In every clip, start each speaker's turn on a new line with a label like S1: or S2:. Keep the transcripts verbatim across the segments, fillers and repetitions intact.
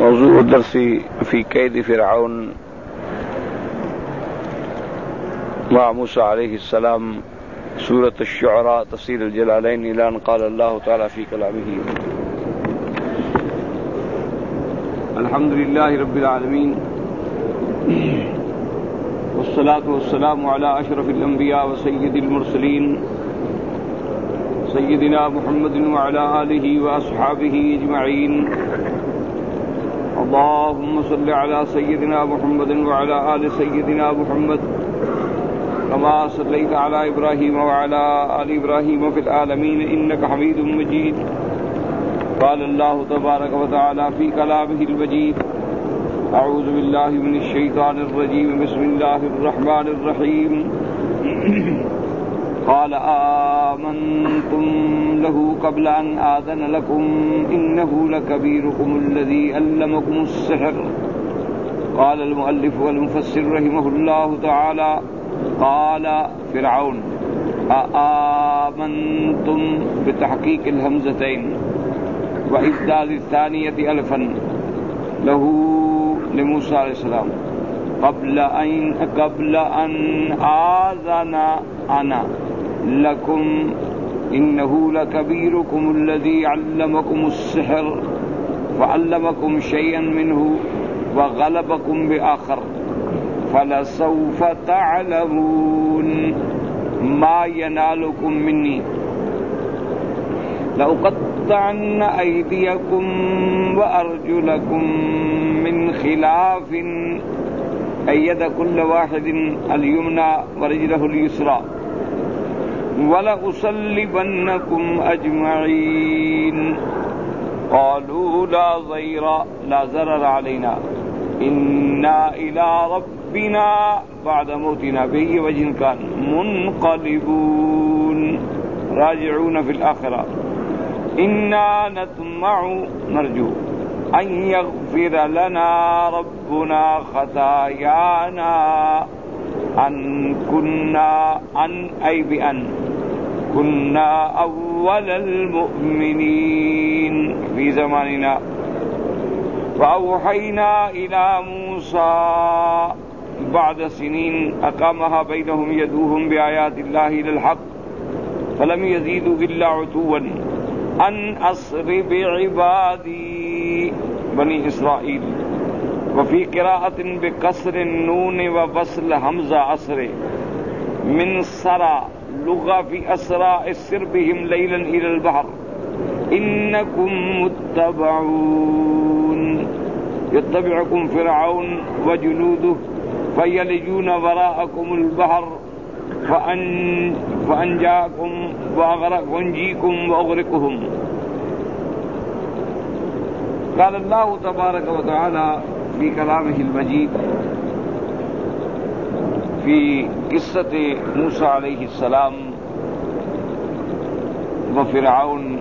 S1: موضوع الدرس في كيد فرعون مع موسى عليه السلام، سورة الشعراء، تفسير الجلالين، إلى أن قال الله تعالى في كلامه: الحمد لله رب العالمين، والصلاة والسلام على أشرف الأنبياء وسيد المرسلين سيدنا محمد وعلى آله وأصحابه أجمعين. اللهم صل على سيدنا محمد وعلى آل سيدنا محمد كما صليت على إبراهيم وعلى آل إبراهيم في العالمين إنك حميد مجيد. قال الله تبارك وتعالى في كلامه المجيد: أعوذ بالله من الشيطان الرجيم، بسم الله الرحمن الرحيم. قال آمنتم له قبل أن آذن لكم إنه لكبيركم الذي علمكم السحر. قال المؤلف والمفسر رحمه الله تعالى: قال فرعون آمنتم بتحقيق الهمزتين وإبدال الثانية ألفا له لموسى عليه السلام قبل أن قبل أن آذن أنا لكم إنه لكبيركم الذي علمكم السحر فعلمكم شيئا منه وغلبكم بآخر فلسوف تعلمون ما ينالكم مني لأقطعن أيديكم وأرجلكم من خلاف أيد كل واحد اليمنى ورجله اليسرى ولأصلبنكم أجمعين. قالوا لا ضير لا ضرر علينا إنا إلى ربنا بعد موتنا بأي وجه كان منقلبون راجعون في الآخرة إنا نطمع نرجو أن يغفر لنا ربنا خطايانا أن كنا أن أي بأن كنا أول المؤمنين في زماننا. وأوحينا إلى موسى بعد سنين أقامها بينهم يدوهم بآيات الله إلى الحق فلم يزيدوا إلا عتوا أن أسر بعبادي بني إسرائيل. وفي قراءة بكسر النون وبصل حمزة أسر من سرى لغة في أسرى السر بهم ليلا إلى البحر إنكم متبعون يتبعكم فرعون وجنوده فيلجون وراءكم البحر فأن فأنجاكم وأغرق وأنجيكم وأغرقهم. قال الله تبارك وتعالى في كلامه المجيد في قصة موسى عليه السلام وفرعون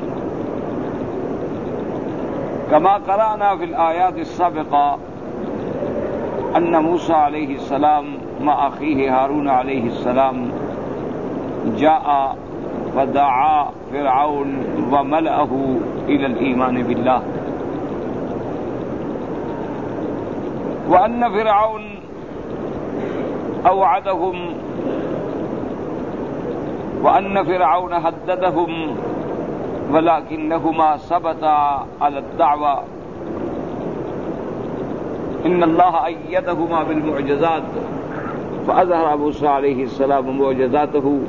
S1: كما قرأنا في الآيات السابقة أن موسى عليه السلام مع أخيه هارون عليه السلام جاء فدعا فرعون وملأه إلى الإيمان بالله، وأن فرعون أوعدهم وأن فرعون هددهم ولكنهما ثبتا على الدعوة. إن الله أيدهما بالمعجزات فأظهر موسى عليه السلام معجزاته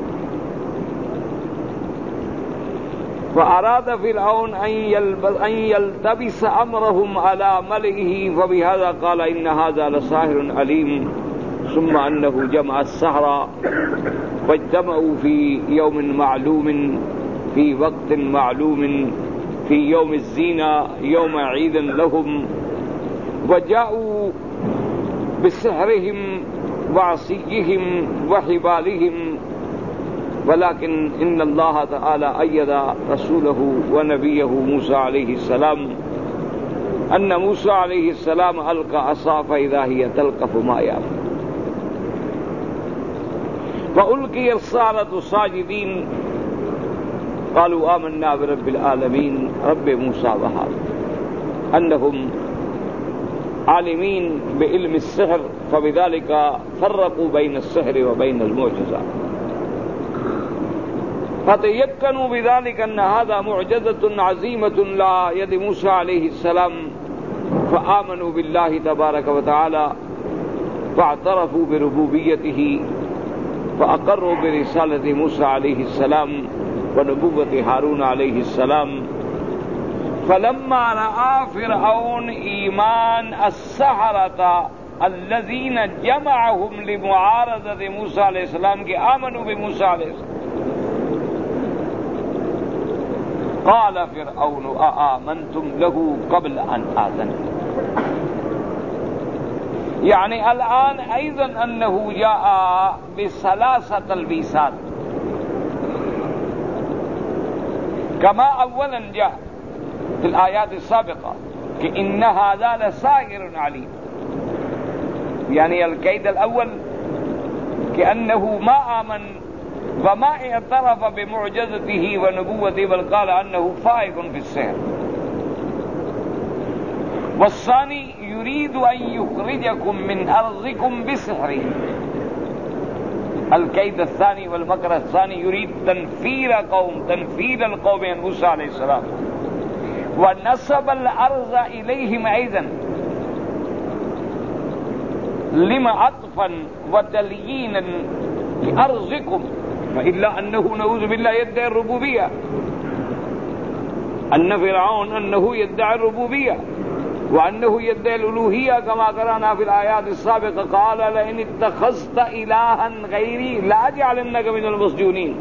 S1: فأراد فرعون أن يلتبس أمرهم على ملئه فبهذا قال إن هذا لساحر عليم. ثم أنه جمع السحرة فاجتمعوا في يوم معلوم في وقت معلوم في يوم الزينة يوم عيد لهم وجاءوا بسحرهم وعصيهم وحبالهم ولكن إن الله تعالى أيد رسوله ونبيه موسى عليه السلام أن موسى عليه السلام ألقى عصا فإذا هي تلقف ما يأفك فألقي السحرة ساجدين قالوا آمنا برب العالمين رب موسى وهارون أنهم عالمین بعلم السحر فبذلك فرقوا بين السحر وبين المعجزة فتيقنوا بذلك أن هذا معجزة عظيمة لا يد موسى عليه السلام فآمنوا بالله تبارك وتعالى فاعترفوا بربوبيته فأقروا برسالة موسى عليه السلام ونبوة هارون عليه السلام فلما رأى فرعون إيمان السحرة الذين جمعهم لمعارضة موسى عليه السلام کہ آمنوا بموسى عليه السلام قال فرعون آمنتم له قبل أن آذن. يعني الآن أيضا أنه جاء بثلاث تلبيسات كما أولا جاء في الآيات السابقة کہ إن هذا لساحر عليم، يعني القيد الأول كأنه ما آمن وما اعترف بمعجزته ونبوته بل قال أنه فائق في السحر. والثاني يريد أن يخرجكم من أرضكم بسحره، الكيد الثاني والمكر الثاني يريد تنفير قوم تنفير القوم من موسى عليه السلام ونسب الأرض إليهم أيضا لما عطفا وتليينا لأرضكم، فإلا أنه نعوذ بالله يدعي الربوبية، أن فرعون أنه يدعي الربوبية وأنه يدعي الألوهية كما قرأنا في الآيات السابقة قال لئن اتخذت إلها غيري لأجعلنك من المسجونين.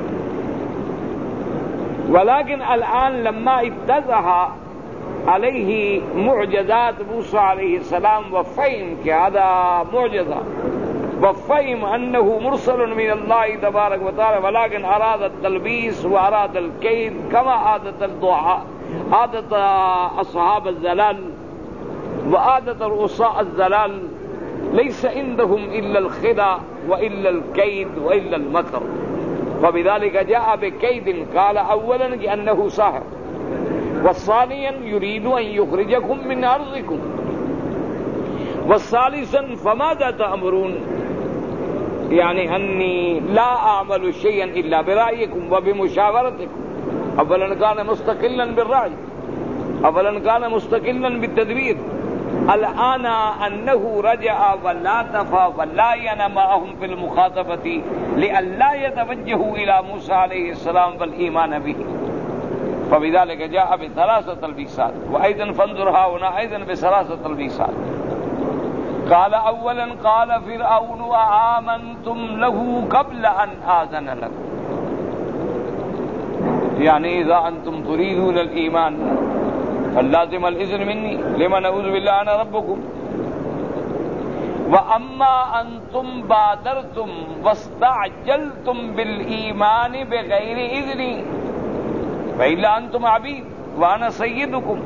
S1: ولكن الآن لما اتضح عليه معجزات موسى عليه السلام وفهم کہ هذا معجزة وفهم أنه مرسل من الله تبارك وتعالى، ولكن أراد التلبيس وأراد الكيد كما عادة الضعاء عادة أصحاب الزلال وعادة رؤساء الزلال ليس عندهم إلا الخدع وإلا الكيد وإلا المكر، فبذلك جاء بكيد قال أولا أنه ساحر، والثانيا يريد أن يخرجكم من أرضكم، والثالثا فماذا تأمرون، يعني أني لا أعمل شيئا إلا برأيكم وبمشاورتكم. أولا كان مستقلا بالرأي، أولا كان مستقلا بالتدبير، الآن أنه رجع ولا تفى ولا ين معهم في المخاطبة لئلا يتوجهوا إلى موسى عليه السلام والإيمان به، فبذلك جاء بثلاثة تلبيسات. وأيضا فانظر هنا أيضا بثلاثة تلبيسات. قال أولا قال فرعون آمنتم له قبل أن آذن لكم، يعني إذا أنتم تريدون الإيمان فلازم الإذن مني لما نعوذ بالله أنا ربكم. وأما أنتم بادرتم واستعجلتم بالإيمان بغير إذني فإلا أنتم عبيد وأنا سيدكم.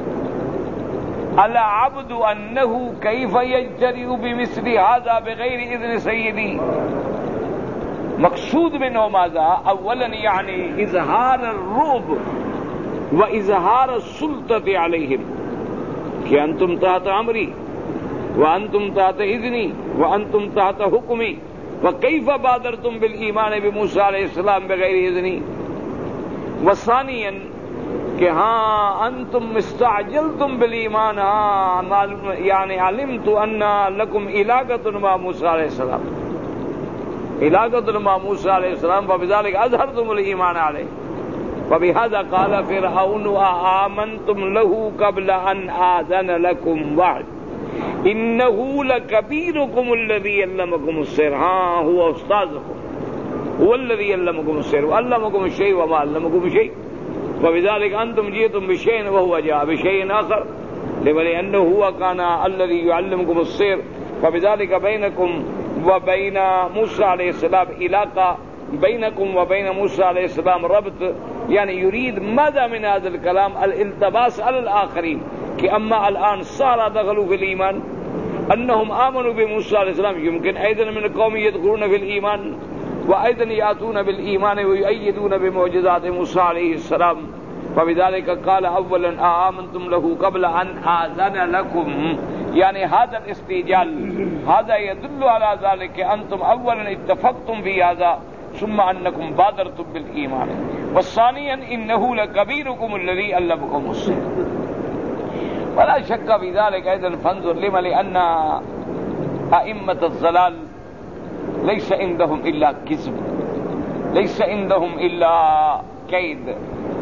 S1: العبد أنه كيف يجترئ بمثل هذا بغير إذن سيدي. مقصود منه ماذا؟ أولا يعني إظهار الرعب وإظهار السلطة عليهم کہ أنتم تحت أمري وأنتم تحت إذني وأنتم تحت حكمي، وكيف بادرتم بالإيمان بموسى عليه السلام بغير إذني. وثانيا کہ ہاں انتم استعجلتم بالایمان، ہاں یعنی علمت ان لکم علاقۃ مع موسیٰ علیہ السلام علاقۃ مع موسیٰ علیہ السلام فبذلک اظہرتم الایمان علیہ. وبهذا قال فرعون آمنتم له قبل ان آذن لكم بعد انه لكبيركم الذي علمكم السحر، ہاں هو استاذكم هو الذي علمكم السحر وعلمكم الشيء وما علمكم شيء، وبذلك أنتم جئتم بشيء وهو جاء بشيء آخر لأنه هو كان الذي يعلمكم السحر. فبذلك بينكم وبين موسى عليه السلام علاقة، بينكم وبين موسى عليه السلام ربط، يعني يريد ماذا من هذا الكلام؟ الالتباس على الآخرين، کہ اما الآن صار دخلوا في الإيمان أنهم آمنوا بموسى عليه السلام، يمكن أيضا من القوم يدخلون في الإيمان وأيضا يأتون بالإيمان ويؤيدون بمعجزات موسى عليه السلام. فبذلك قال أولا آمنتم له قبل أن آذن لكم، يعني هذا الاستعجال هذا يدل على ذلك أنتم أولا اتفقتم في هذا ثم أنكم بادرتم بالإيمان، والثانيا إنه لكبيركم الذي علمكم السحر. ولا شك في ذلك أيضا. فانظر لما، لأن أئمة الضلال ليس عندهم إلا كذب، ليس عندهم إلا كيد.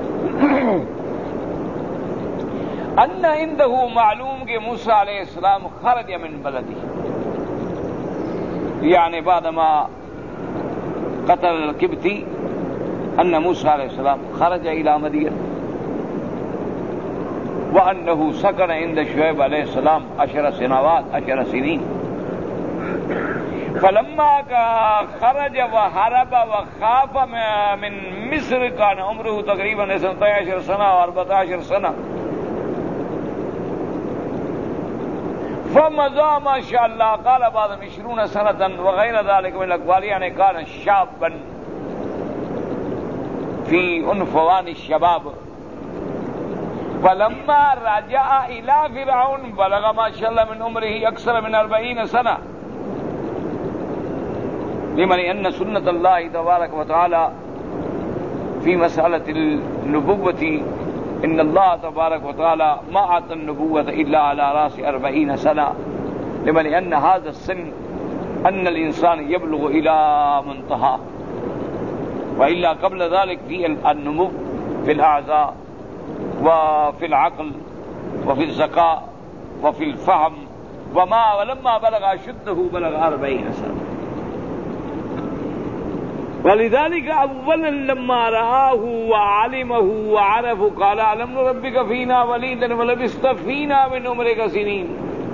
S1: أن عنده معلوم کہ موسیٰ علیہ السلام خرج من بلده، يعني بعدما قتل القبطي أن موسى عليه السلام خرج إلى مدين، وأنه سكن عند شعيب عليه السلام عشر سنوات عشر سنين. فلما خرج وهرب وخاف من مصر كان عمره تقريبا اثنتا عشر سنة وأربعة عشر سنة، فمضى ما شاء الله قال بعد عشرون سنة وغير ذلك من الأقوال، يعني كان شابا في عنفوان الشباب. فلما رجع إلى فرعون بلغ ما شاء الله من عمره أكثر من أربعين سنة، لما لأن سنة الله تبارك وتعالى في مسألة النبوة إن الله تبارك وتعالى ما أعطى النبوة إلا على رأس أربعين سنة، لما لأن هذا السن أن الإنسان يبلغ إلى منتهى، وإلا قبل ذلك في النمو في الأعضاء وفي العقل وفي الذكاء وفي الفهم، وما ولما بلغ أشده بلغ أربعين سنة. ولذلك أولا لما رآه وعلمه وعرفه قال ألم نربك فينا وليدا ولبثت فينا من عمرك سنين.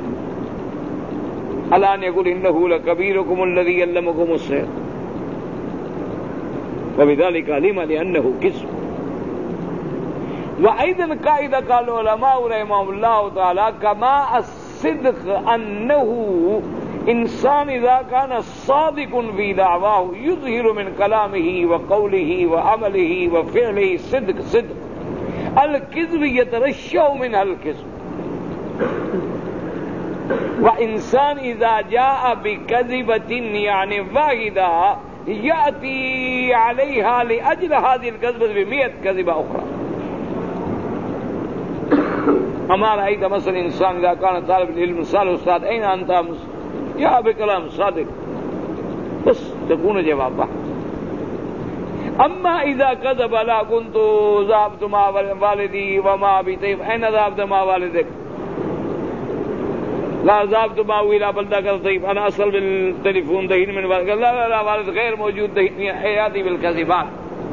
S1: الآن يقول إنه لكبيركم الذي علمكم السحر، وبذلك علم لأنه كذب. وأيضا قاعدة قال العلماء رحمهم الله تعالى كما الصدق أنه إنسان إذا كان صادق في دعواه يظهر من كلامه وقوله وعمله وفعله صدق صدق، الكذب يترشح منها الكذب. وإنسان إذا جاء بكذبة يعني واحدة يأتي عليها لأجل هذه الكذبة بمئة كذبة أخرى. أما رأيت مثلا إنسان إذا كان طالب العلم سأل أستاذ أين أنت يا بكلام صادق بس تكون جوابه. أما إذا كذب لا كنت ذهبت مع والدي وما أبي، طيب أين ذهبت مع والدك؟ لا ذهبت معه إلى بلدة، طيب أنا أصل بالتليفون دهين من والد، لا لا لا والد غير موجود دهين، يأتي بالكذبات،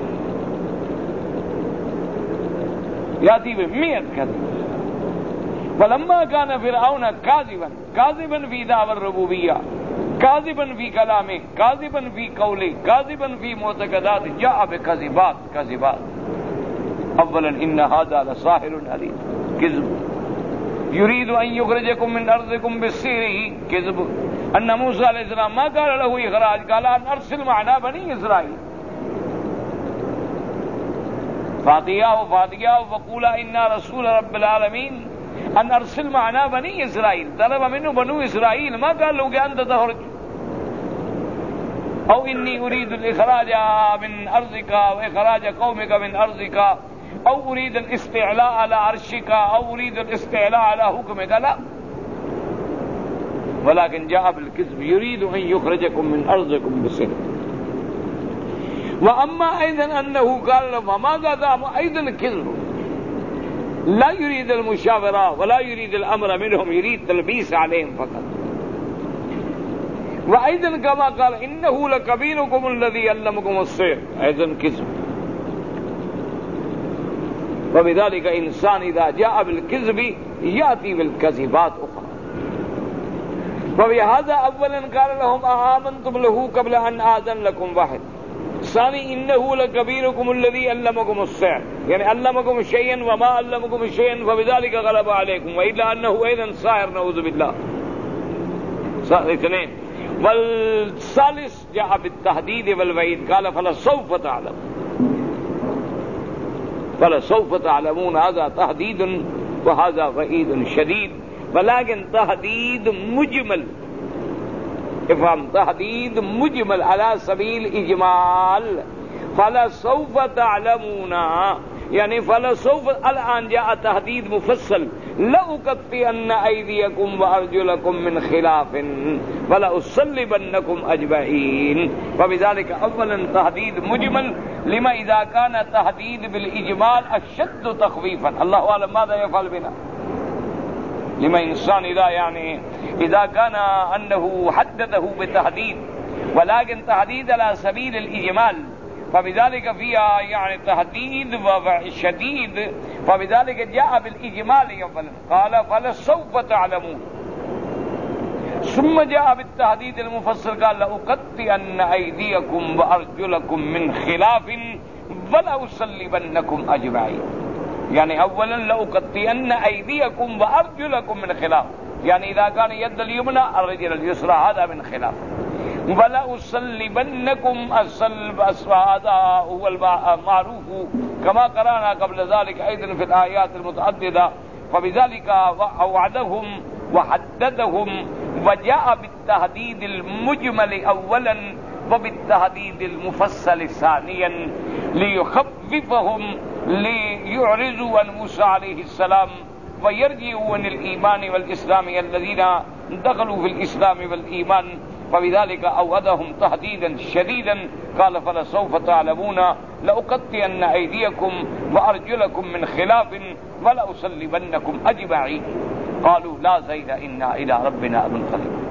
S1: يأتي بمئة كذب. فلما كان فرعون كاذبا كاذبا في دعوى الربوبية، كاذبا في كلامه، كاذبا في قوله، كاذبا في معتقدات، جاء بكذبات كذبات. اولا ان هذا لساحر عليم، كذب. يريد ان يخرجكم من ارضكم بسحره، كذب. ان موسى عليه السلام ما قال له اخراج، قال ان ارسل معنا بني اسرائيل. فاتياه فاتياه وقولا انا رسول رب العالمين ان ارسل معنا بني اسرائيل، طلب منه بنو اسرائيل، ما قال له کہ انت تخرج. او انی اريد الاخراج من ارضك واخراج قومك من ارضك، او اريد الاستعلاء على عرشك، او اريد الاستعلاء على حكمك، لا، ولكن جاء بالكذب يريد ان يخرجكم من ارضكم بسحر. واما ايضا انه قال فماذا ذهب، ايضا كذب، لا يريد المشاورة ولا يريد الأمر منهم، يريد تلبيس عليهم فقط. وأيضا كما قال إنه لكبيركم الذي علمكم السحر، أيضا كذب. وبذلك إنسان إذا جاء بالكذب يأتي بالكذبات أخرى. وبهذا أولا قال لهم آمنتم له قبل أن آذن لكم واحد. ثاني إنه لكبيركم الذي علمكم السحر، يعني علمكم شيئا وما علمكم شيئا فبذلك غلب عليكم، وإلا أنه أيضا ساحر نعوذ بالله. اثنين. والثالث جاء بالتهديد والوعيد، قال فلسوف تعلم، فلسوف تعلمون، هذا تهديد وهذا وعيد شديد. ولكن تحديد مجمل. افهم، تحديد مجمل على سبيل إجمال. فلسوف تعلمون، يعني فلسوف، الآن جاء تحديد مفصل، لأقطعن أيديكم وأرجلكم من خلاف ولأصلبنكم أجمعين. فبذلك أولا تحديد مجمل لما إذا كان تحديد بالإجمال أشد تخويفا. الله أعلم ماذا يفعل بنا. لما إنسان إذا يعني إذا كان أنه حدده بتحديد ولكن تحديد على سبيل الإجمال، فبذلك فيها يعني تهديد شديد، فبذلك جاء بالإجمال أولا قال فلسوف تعلمون، ثم جاء بالتهديد المفصل قال لأقطعن أيديكم وأرجلكم من خلاف ولأصلبنكم أجمعين. يعني أولا لأقطعن أيديكم وأرجلكم من خلاف، يعني إذا كان يد اليمنى الرجل اليسرى هذا من خلاف. وَلَأُصَلِّبَنَّكُمْ الصَّلْبَ، هذا هو المعروف كما قرأنا قبل ذلك أيضا في الآيات المتعددة. فبذلك أوعدهم وحددهم، وجاء بالتهديد المجمل أولا وبالتهديد المفصل ثانيا ليخففهم، ليعرضوا عن موسى عليه السلام ويرجعوا عن الإيمان والإسلام الذين دخلوا في الإسلام والإيمان. فبذلك أوعدهم تهديدا شديدا قال فلسوف تعلمون لأقطعن أيديكم وأرجلكم من خلاف ولأصلبنكم أجمعين. قالوا لا زيد إنا إلى ربنا منقلبون.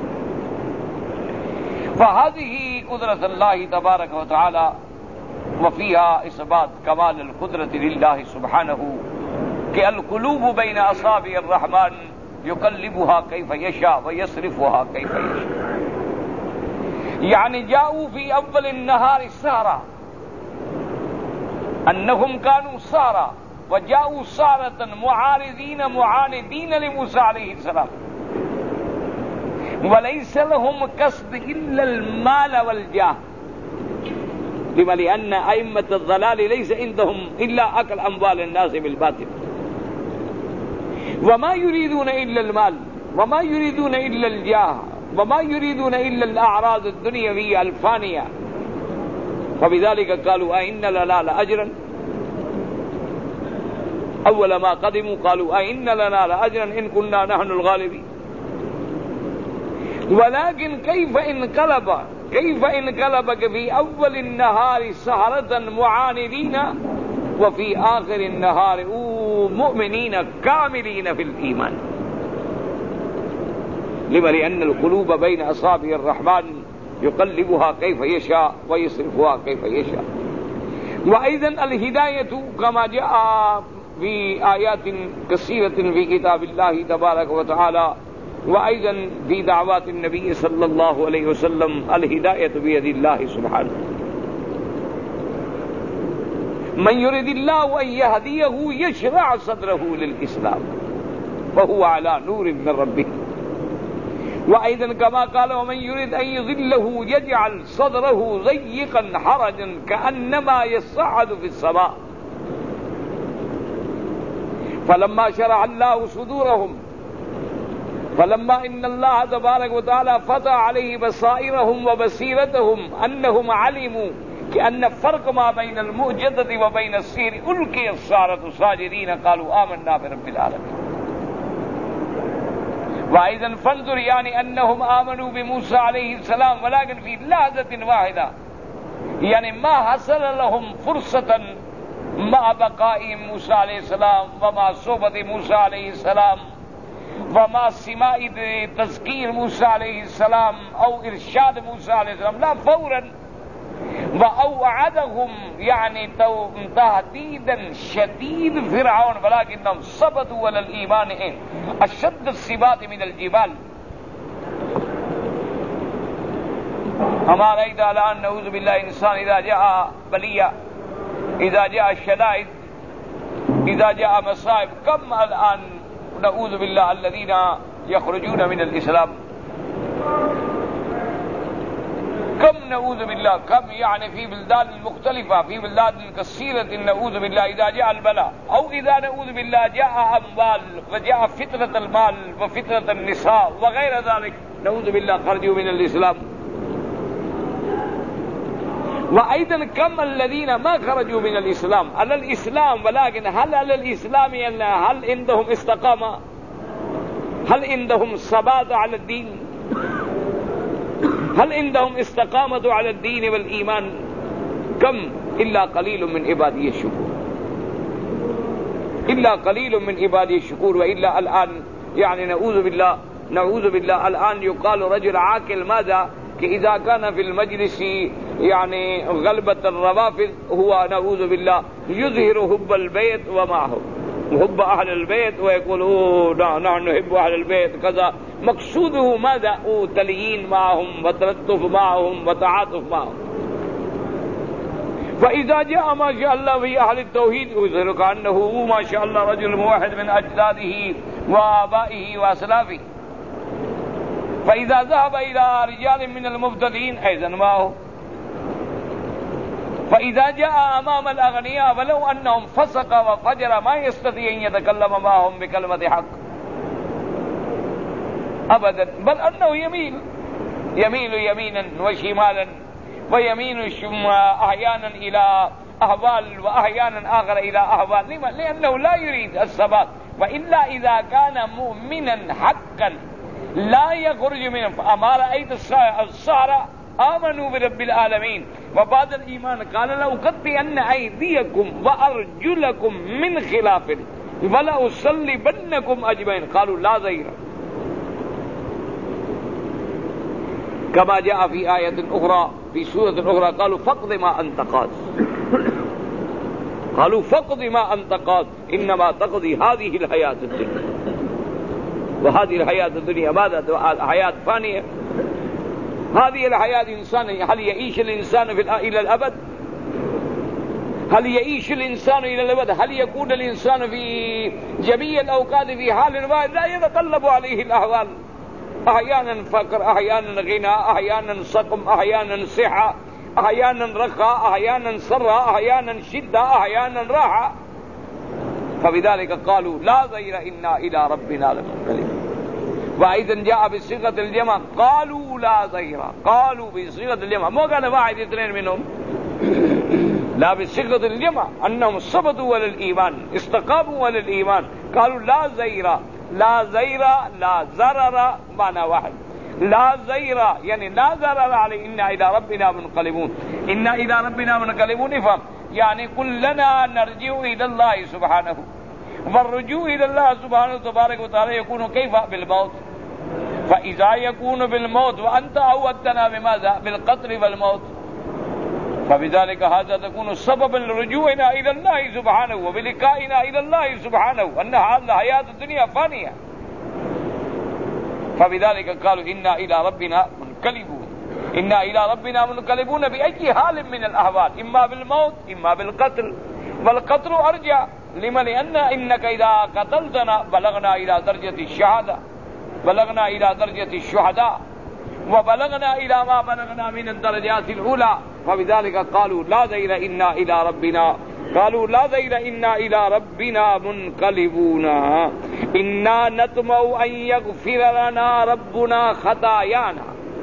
S1: فهذه قدرة الله تبارك وتعالى، وفيها إثبات كمال القدرة لله سبحانه، کہ القلوب بين أصابع الرحمن يقلبها كيف يشاء ويصرفها كيف يشاء. يعني جاءوا في أول النهار سارا، أنهم كانوا سارا وجاءوا سارة معارضين معاندين لموسى عليه السلام، وليس لهم قصد إلا المال والجاه. لما؟ لأن أئمة الضلال ليس عندهم إلا أكل أموال الناس بالباطل، وما يريدون إلا المال، وما يريدون إلا الجاه، وما يريدون إلا الأعراض الدنيوية الفانية. فبذلك قالوا أئن لنا لأجرا، أول ما قدموا قالوا أئن لنا لأجرا إن كنا نحن الغالبين. ولكن كيف انقلب، كيف انقلب في أول النهار سهرة معاندين وفي آخر النهار مؤمنين كاملين في الإيمان. لما؟ لأن القلوب بين أصابع الرحمن يقلبها كيف يشاء ويصرفها كيف يشاء. وأيضا الهداية كما جاء في آيات كثيرة في كتاب الله تبارك وتعالى، وأيضا في دعوات النبي صلى الله عليه وسلم، الهداية بيد الله سبحانه. من يريد الله أن يهديه يشرع صدره للإسلام فهو على نور من ربه. وأيضا كما قال ومن يريد أن يضله يجعل صدره ضيقا حرجا كأنما يصعد في السماء. فلما شرع الله صدورهم، فلما إن الله تبارك وتعالى فتح عليه بصائرهم وبصيرتهم أنهم علموا كأن الفرق ما بين المعجزة وبين السحر ألقي السحرة ساجدين قالوا آمنا برب العالمين. وأيضا فانظر يعني أنهم آمنوا بموسى عليه السلام ولكن في لحظة واحدة، يعني ما حصل لهم فرصة مع بقاء موسى عليه السلام ومع صحبة موسى عليه السلام ومع سماع تذكير موسى عليه السلام أو إرشاد موسى عليه السلام، لا فورا. وأوعدهم يعني تهديدا شديد فرعون، ولكنهم ثبتوا على الإيمان أشد الثبات من الجبال. ہمارا إذا الآن نعوذ بالله إنسان إذا جاء بلية، إذا جاء الشدائد، إذا جاء مصائب، كم الآن نعوذ بالله الذين يخرجون من الإسلام. كم نعوذ بالله كم يعني في بلدان مختلفة في بلدان كثيرة نعوذ بالله إذا جاء البلاء أو إذا نعوذ بالله جاء أموال وجاء فتنة المال وفتنة النساء وغير ذلك نعوذ بالله خرجوا من الإسلام. وأيضا كم الذين ما خرجوا من الإسلام على الإسلام ولكن هل على الإسلام يعني هل عندهم استقامة هل عندهم ثبات على الدين هل عندهم استقامة على الدين والإيمان كم إلا قليل من عبادي الشكور إلا قليل من عبادي الشكور. وإلا الآن يعني نعوذ بالله نعوذ بالله الآن يقال رجل عاقل ماذا کہ اذا كان في المجلس يعني غلبة الروافض هو نعوذ بالله يظهر حب البيت ومعه حب اهل البيت ويقول نحن نحب اهل البيت كذا مقصوده ماذا تليين معهم وتلطف معهم وتعاطف معهم. فاذا جاء ما شاء الله في اهل التوحيد يظهر كأنه ما شاء الله رجل واحد من اجداده وابائه واسلافه. فإذا ذهب إلى رجال من المبتدئين أيضا معه. فإذا جاء أمام الأغنياء ولو أنهم فسق وفجر ما يستطيع أن يتكلم معهم بكلمة حق أبدا بل أنه يميل يميل يمينا وشمالا ويمين أحيانا إلى أهوال وأحيانا آخر إلى أهوال. لما؟ لأنه لا يريد الثبات. وإلا إذا كان مؤمنا حقا لا يخرج من أما رأيت السحرة آمنوا برب العالمين وبعد الإيمان قال لأقطعن أيديكم وأرجلكم من خلاف ولأصلبنكم أجمعين قالوا لا ضير. كما جاء في آية أخرى في سورة أخرى قالوا فاقض ما أنت قاض قالوا فاقض ما أنت قاض إنما تقضي هذه الحياة الدنيا وهذه الحياة الدنيا ماذا حياة فانية. هذه الحياة إنسانية. هل يعيش الإنسان في إلى الأبد؟ هل يعيش الإنسان إلى الأبد؟ هل يكون الإنسان في جميع الأوقات في حال واحد؟ لا يتقلب عليه الأحوال أحيانا فقر أحيانا غنى أحيانا سقم أحيانا صحة أحيانا رخاء أحيانا سراء أحيانا شدة أحيانا راحة. فبذلك قالوا لا ضير إنا إلى ربنا لمنقلبون. وأيضا جاء بصيغة الجمع قالوا لا ضير قالوا بصيغة الجمع مو قال واحد اثنين منهم لا بصيغة الجمع أنهم ثبتوا على الإيمان استقاموا على الإيمان قالوا لا ضير لا ضير لا ضرر معنى واحد لا ضير يعني لا ضرر عليه إنا إلى ربنا منقلبون. إنا إلى ربنا منقلبون افهم يعني كلنا نرجع إلى الله سبحانه. والرجوع إلى الله سبحانه تبارك وتعالى يكون كيف؟ بالموت. فإذا يكون بالموت وأنت عودتنا بماذا؟ بالقتل والموت. فبذلك هذا تكون سببا لرجوعنا إلى الله سبحانه وبلقائنا إلى الله سبحانه أن هذه حياة الدنيا فانية. فبذلك قالوا إنا إلى ربنا منقلبون إنا إلى ربنا منقلبون بأي حال من الأحوال إما بالموت إما بالقتل. والقتل أرجع لما؟ لأن إنك إذا قتلتنا بلغنا إلى درجة الشهادة بلغنا إلى درجة الشهداء وبلغنا إلى ما بلغنا من الدرجات الأولى. فبذلك قالوا لا ضير إنا إلى ربنا قالوا لا ضير إنا إلى ربنا منقلبون. إنا نطمع أن يغفر لنا ربنا خطايانا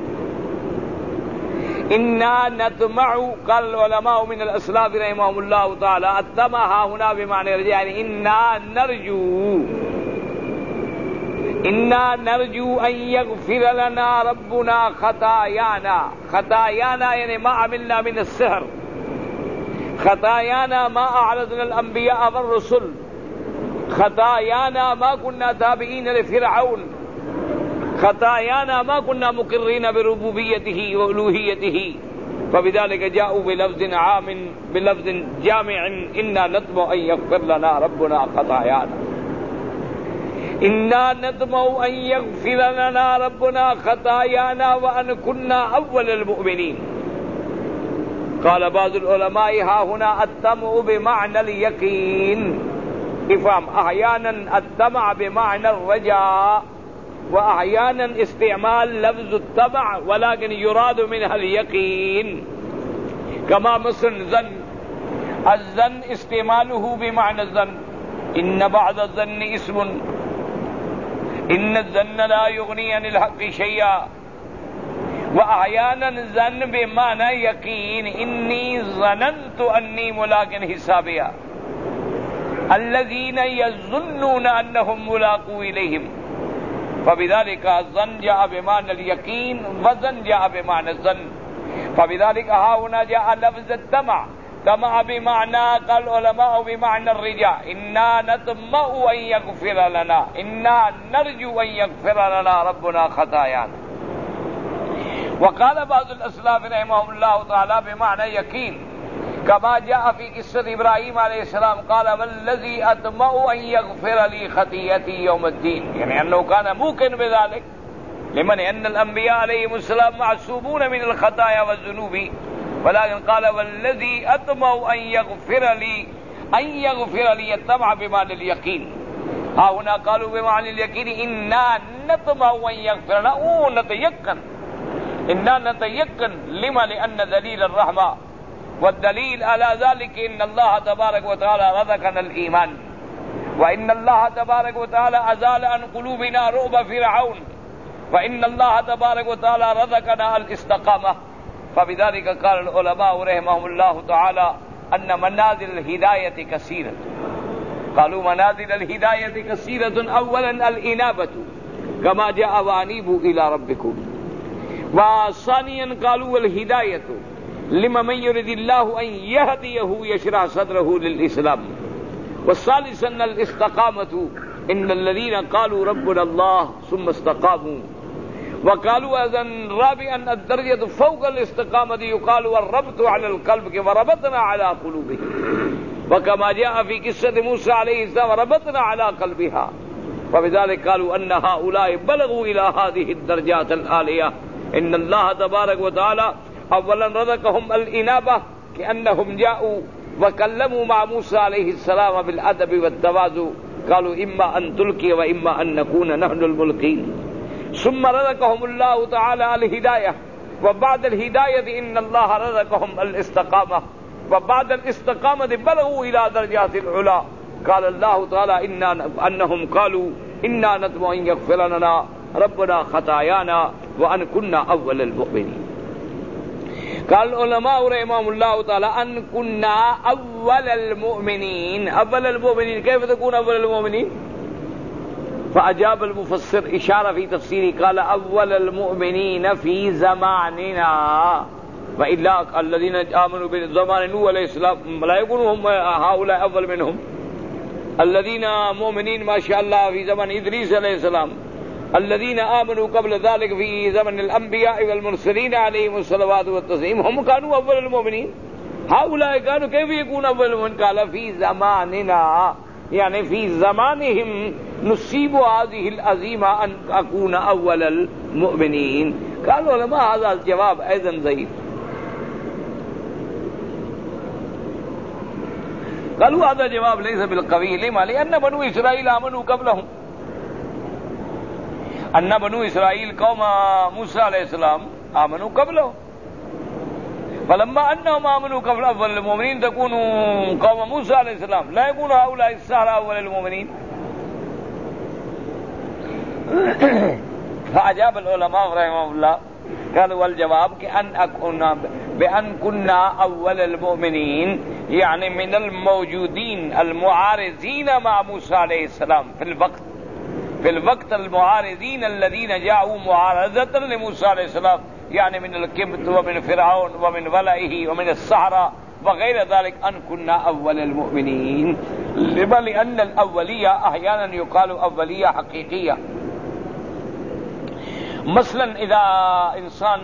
S1: إنا نطمع. قال العلماء من الأسلاف رحمهم الله تعالى الطمع هنا بمعنى رجاء يعني إنا نرجو إنا نرجو أن يغفر لنا ربنا خطايانا. خطايانا يعني ما عملنا من السحر خطايانا ما أعرضنا الأنبياء والرسل خطايانا ما كنا تابعين لفرعون خطايانا ما كنا مقرين بربوبيته وألوهيته. فبذلك جاءوا بلفظ عام بلفظ جامع إنا نطمع أن يغفر لنا ربنا خطايانا إنا نطمع أن يغفر لنا ربنا خطايانا وأن كنا أول المؤمنين. قال بعض العلماء ها هنا الطمع بمعنى اليقين افهم. أحيانا الطمع بمعنى الرجاء وأحيانا استعمال لفظ الطبع ولكن يراد منها اليقين، كما مثل ظن. الظن استعماله بمعنى الظن، إن بعض الظن اسم، إن الظن لا يغني عن الحق شيئا. وأحيانا ظن بمعنى يقين، إني ظننت أني ملاق حسابيا، الذين يظنون أنهم ملاقو إليهم. فبذلك الظن جاء بمعنى اليقين وظن جاء بمعنى الظن. فبذلك ها هنا جاء لفظ الطمع، طمع بمعنى قال العلماء بمعنى الرجاء، إنا نطمع أن يغفر لنا، إنا نرجو أن يغفر لنا ربنا خطايانا. وقال بعض الأسلاف رحمهم الله تعالى بمعنى يقين، كما جاء في قصة إبراهيم عليه السلام قال والذي أطمع أن يغفر لي خطيئتي يوم الدين، يعني أنه كان موقن بذلك. لمن أن الأنبياء عليهم السلام معصومون من الخطايا والذنوب، ولكن قال والذي أطمع أن يغفر لي، أن يغفر لي الطمع بمعنى اليقين. ها هنا قالوا بمعنى اليقين إنا نطمع أن يغفر لنا، أو نتيقن، إنا نتيقن. لما؟ لأن دليل الرحمة، والدليل على ذلك إن الله تبارك وتعالى رزقنا الإيمان، وإن الله تبارك وتعالى أزال عن قلوبنا رعب فرعون، وإن الله تبارك وتعالى رزقنا الاستقامة. فبذلك قال العلماء رحمهم الله تعالى أن منازل الهداية كثيرة. قالوا منازل الهداية كثيرة، أولا الإنابة كما جاء وأنيبوا إلى ربكم، وثانيا قالوا الهداية لمن يريد الله أن يهديه يشرح صدره للإسلام، والثالثا الاستقامة، إن الذين قالوا ربنا الله ثم استقاموا. وقالوا أيضا رابعا الدرجة فوق الاستقامة يقال والربط على القلب وربطنا على قلوبهم، وكما جاء في قصة موسى عليه السلام ربطنا على قلبها. فبذلك قالوا أن هؤلاء بلغوا إلى هذه الدرجات العالية. إن الله تبارك وتعالى اولا رزقهم الانابه، كانهم جاءوا وكلموا مع موسى عليه السلام بالادب والتواضع، قالوا اما ان تلقي واما ان نكون نحن الملقين. ثم رزقهم الله تعالى الهدايه، وبعد الهدايه ان الله رزقهم الاستقامه، وبعد الاستقامه بلغوا الى درجات العلا. قال الله تعالى إنا انهم قالوا انا نطمع ان يغفر لنا ربنا خطايانا وان كنا اول المؤمنين. قال العلماء رحمهم الله تعالى أن كنا أول المؤمنين. أول المؤمنين كيف تكون أول المؤمنين؟ فأجاب المفسر إشارة في تفسيره قال أول المؤمنين في زماننا، وإلا الذين آمنوا بزمان نوح عليه السلام لا يكونوا هم هؤلاء أول منهم. الذين مؤمنين ما شاء الله في زمن إدريس عليه السلام، الذين آمنوا قبل ذلك في زمن الأنبياء والمرسلين عليهم الصلوات والتسليم هم كانوا أول المؤمنين. هؤلاء كانوا كيف يكون أول المؤمنين؟ قال في زماننا، يعني في زمانهم نصيب هذه العزيمة أن أكون أول المؤمنين. قالوا العلماء هذا الجواب أيضا ضعيف. قالوا هذا جواب ليس بالقوي. لما؟ لأن بنو إسرائيل آمنوا قبلهم، أن بنو إسرائيل قوم موسى عليه السلام آمنوا قبله، فلما أنهم آمنوا قبل أول المؤمنين تكونوا قوم موسى عليه السلام، لا يكون هؤلاء السحرة أول المؤمنين. فأجاب العلماء رحمهم الله قالوا والجواب كأن أكون بأن كنا أول المؤمنين، يعني من الموجودين المعارضين مع موسى عليه السلام في الوقت في الوقت المعارضين الذين جاءوا معارضة لموسى عليه السلام، يعني من الكبت ومن فرعون ومن ولئه ومن السحرة وغير ذلك، أن كنا أول المؤمنين. لما؟ لأن الأولية أحيانا يقال أولية حقيقية. مثلا إذا إنسان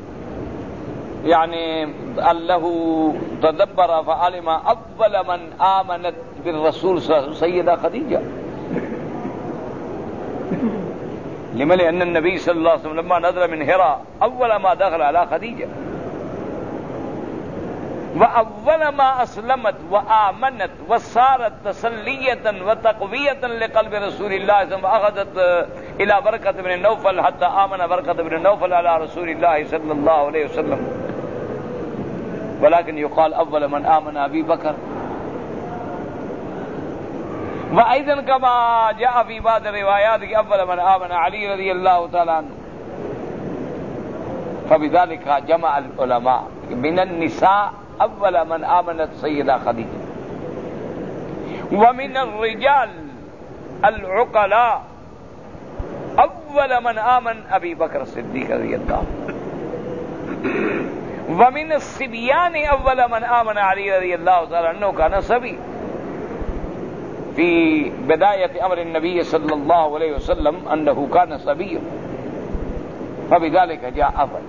S1: يعني له تدبر فعلم أول من آمنت بالرسول سيدة خديجة. لما؟ لأن النبي صلى الله عليه وسلم لما نزل من هراء أول ما دخل على خديجة،
S2: وأول ما أسلمت وآمنت وصارت تسلية وتقوية لقلب رسول الله ثم أخذت إلى بركة بن نوفل حتى آمن بركة بن نوفل على رسول الله صلى الله عليه وسلم. ولكن يقال أول من آمن أبي بكر. وأيضا كما جاء في بعض الروايات أول من آمن علي رضي الله تعالى عنه. فبذلك جمع العلماء من النساء اول من آمنت سیدہ خدیجہ، ومن الرجال العقلاء اول من آمن ابی بکر الصدیق رضی اللہ، ومن الصبیان اول من آمن علی رضی اللہ تعالی عنہ كان صبی في بداية أمر النبي صلى الله عليه وسلم أنه كان صبيا فبذلك جاء أول.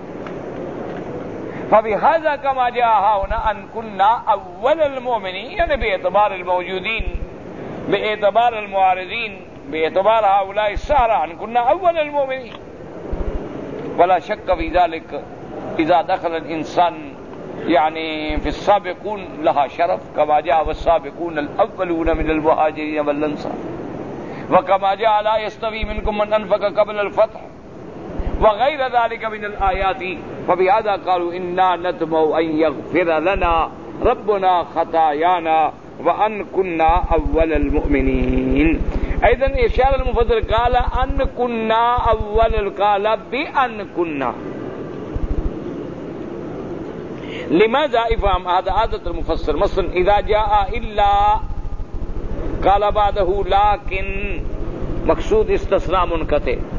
S2: فبهذا كما جاء هنا أن كنا أول المؤمنين، يعني باعتبار الموجودين، باعتبار المعارضين، باعتبار هؤلاء السارة أن كنا أول المؤمنين. ولا شك في ذلك إذا دخل الإنسان يعني في السابقون لها شرف كما جاء والسابقون الأولون من المهاجرين والأنصار، وكما جاء لا يستوي منكم من أنفق قبل الفتح وغير ذلك من الآيات. فبهذا قالوا إنا نطمع أن يغفر لنا ربنا خطايانا وأن كنا أول المؤمنين. أيضا إرشاد المفسر قال أن كنا أول، قال بأن كنا. لماذا افهم هذا عادة المفسر؟ مثلا إذا جاء إلا قال بعده لكن، مقصود استثناء منقطع.